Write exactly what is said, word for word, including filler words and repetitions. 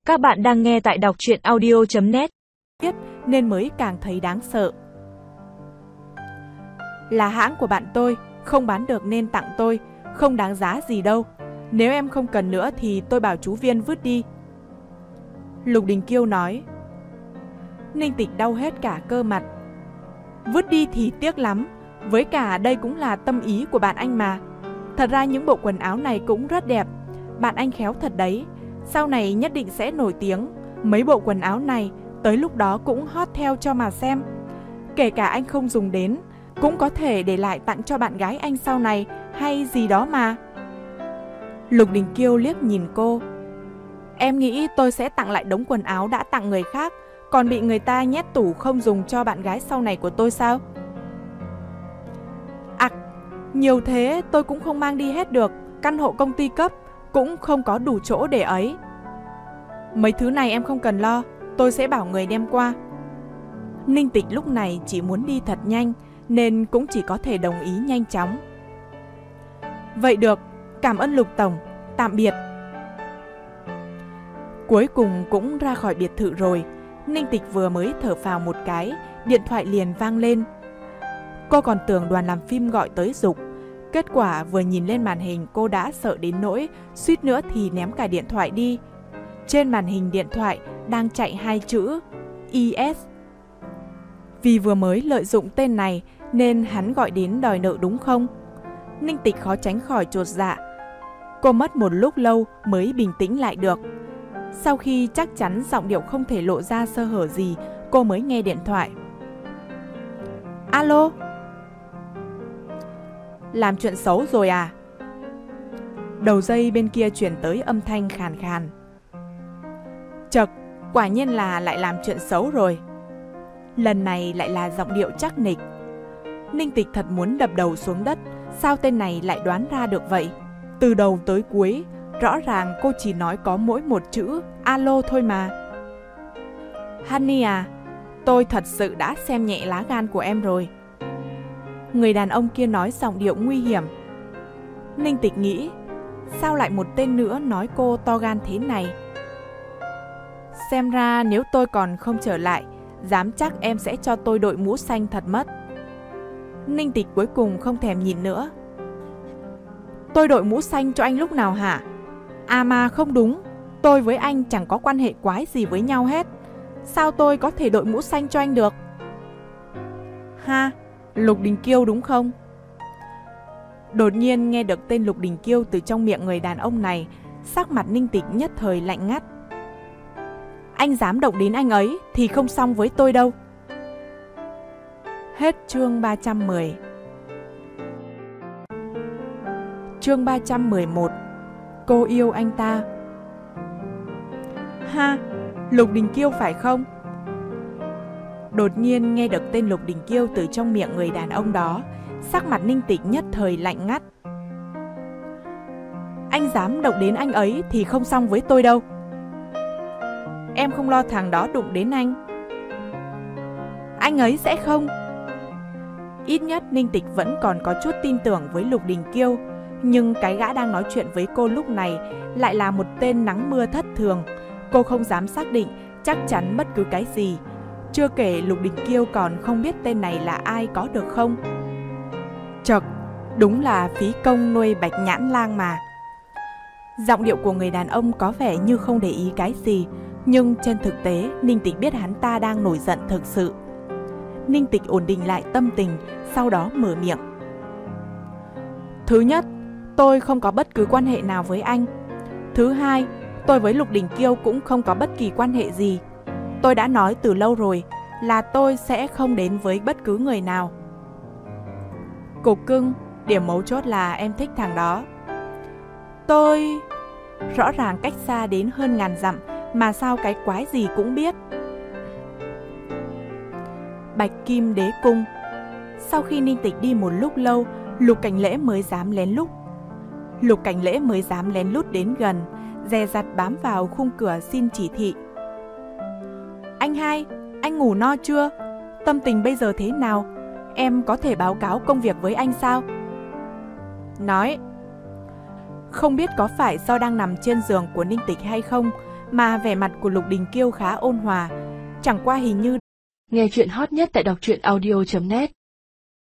Các bạn đang nghe tại đọc truyện audio chấm net. Nên mới càng thấy đáng sợ. Là hãng của bạn tôi, không bán được nên tặng tôi, không đáng giá gì đâu. Nếu em không cần nữa thì tôi bảo chú Viên vứt đi. Lục Đình Kiêu nói. Ninh Tịch đau hết cả cơ mặt. Vứt đi thì tiếc lắm, với cả đây cũng là tâm ý của bạn anh mà. Thật ra những bộ quần áo này cũng rất đẹp, bạn anh khéo thật đấy, sau này nhất định sẽ nổi tiếng. Mấy bộ quần áo này tới lúc đó cũng hot theo cho mà xem. Kể cả anh không dùng đến, cũng có thể để lại tặng cho bạn gái anh sau này hay gì đó mà. Lục Đình Kiêu liếc nhìn cô. Em nghĩ tôi sẽ tặng lại đống quần áo đã tặng người khác, còn bị người ta nhét tủ không dùng cho bạn gái sau này của tôi sao? À, nhiều thế tôi cũng không mang đi hết được, căn hộ công ty cấp cũng không có đủ chỗ để ấy. Mấy thứ này em không cần lo, tôi sẽ bảo người đem qua. Ninh Tịch lúc này chỉ muốn đi thật nhanh, nên cũng chỉ có thể đồng ý nhanh chóng. Vậy được, cảm ơn Lục Tổng, tạm biệt. Cuối cùng cũng ra khỏi biệt thự rồi. Ninh Tịch vừa mới thở phào một cái, điện thoại liền vang lên. Cô còn tưởng đoàn làm phim gọi tới giục. Kết quả vừa nhìn lên màn hình cô đã sợ đến nỗi suýt nữa thì ném cả điện thoại đi. Trên màn hình điện thoại đang chạy hai chữ i ét. Vì vừa mới lợi dụng tên này nên hắn gọi đến đòi nợ đúng không? Ninh Tịch khó tránh khỏi chột dạ. Cô mất một lúc lâu mới bình tĩnh lại được. Sau khi chắc chắn giọng điệu không thể lộ ra sơ hở gì, cô mới nghe điện thoại. Alo? Làm chuyện xấu rồi à? Đầu dây bên kia chuyển tới âm thanh khàn khàn. Chật, quả nhiên là lại làm chuyện xấu rồi. Lần này lại là giọng điệu chắc nịch. Ninh Tịch thật muốn đập đầu xuống đất. Sao tên này lại đoán ra được vậy? Từ đầu tới cuối, rõ ràng cô chỉ nói có mỗi một chữ alo thôi mà. Honey à, tôi thật sự đã xem nhẹ lá gan của em rồi. Người đàn ông kia nói giọng điệu nguy hiểm. Ninh Tịch nghĩ, sao lại một tên nữa nói cô to gan thế này? Xem ra nếu tôi còn không trở lại, dám chắc em sẽ cho tôi đội mũ xanh thật mất. Ninh Tịch cuối cùng không thèm nhìn nữa. Tôi đội mũ xanh cho anh lúc nào hả? À mà không đúng, tôi với anh chẳng có quan hệ quái gì với nhau hết. Sao tôi có thể đội mũ xanh cho anh được? Ha, Lục Đình Kiêu đúng không? Đột nhiên nghe được tên Lục Đình Kiêu từ trong miệng người đàn ông này, sắc mặt Ninh Tịch nhất thời lạnh ngắt. Anh dám động đến anh ấy thì không xong với tôi đâu. Hết chương ba trăm mười. Chương ba trăm mười một. Cô yêu anh ta. Ha, Lục Đình Kiêu phải không? Đột nhiên nghe được tên Lục Đình Kiêu từ trong miệng người đàn ông đó, sắc mặt Ninh Tịch nhất thời lạnh ngắt. Anh dám động đến anh ấy thì không xong với tôi đâu. Em không lo thằng đó đụng đến anh. Anh ấy sẽ không. Ít nhất Ninh Tịch vẫn còn có chút tin tưởng với Lục Đình Kiêu. Nhưng cái gã đang nói chuyện với cô lúc này lại là một tên nắng mưa thất thường. Cô không dám xác định chắc chắn bất cứ cái gì. Chưa kể Lục Đình Kiêu còn không biết tên này là ai có được không. Chật, đúng là phí công nuôi bạch nhãn lang mà. Giọng điệu của người đàn ông có vẻ như không để ý cái gì, nhưng trên thực tế Ninh Tịch biết hắn ta đang nổi giận thực sự. Ninh Tịch ổn định lại tâm tình, sau đó mở miệng. Thứ nhất, tôi không có bất cứ quan hệ nào với anh. Thứ hai, tôi với Lục Đình Kiêu cũng không có bất kỳ quan hệ gì. Tôi đã nói từ lâu rồi là tôi sẽ không đến với bất cứ người nào. Cục cưng, điểm mấu chốt là em thích thằng đó. Tôi... Rõ ràng cách xa đến hơn ngàn dặm mà sao cái quái gì cũng biết. Bạch Kim Đế Cung. Sau khi Ninh Tịch đi một lúc lâu, Lục Cảnh Lễ mới dám lén lút. Lục Cảnh Lễ mới dám lén lút đến gần, dè dặt bám vào khung cửa xin chỉ thị. Anh hai, anh ngủ no chưa? Tâm tình bây giờ thế nào? Em có thể báo cáo công việc với anh sao? Nói. Không biết có phải do đang nằm trên giường của Ninh Tịch hay không mà vẻ mặt của Lục Đình Kiêu khá ôn hòa, chẳng qua hình như. Nghe chuyện hot nhất tại đọc truyện audio chấm net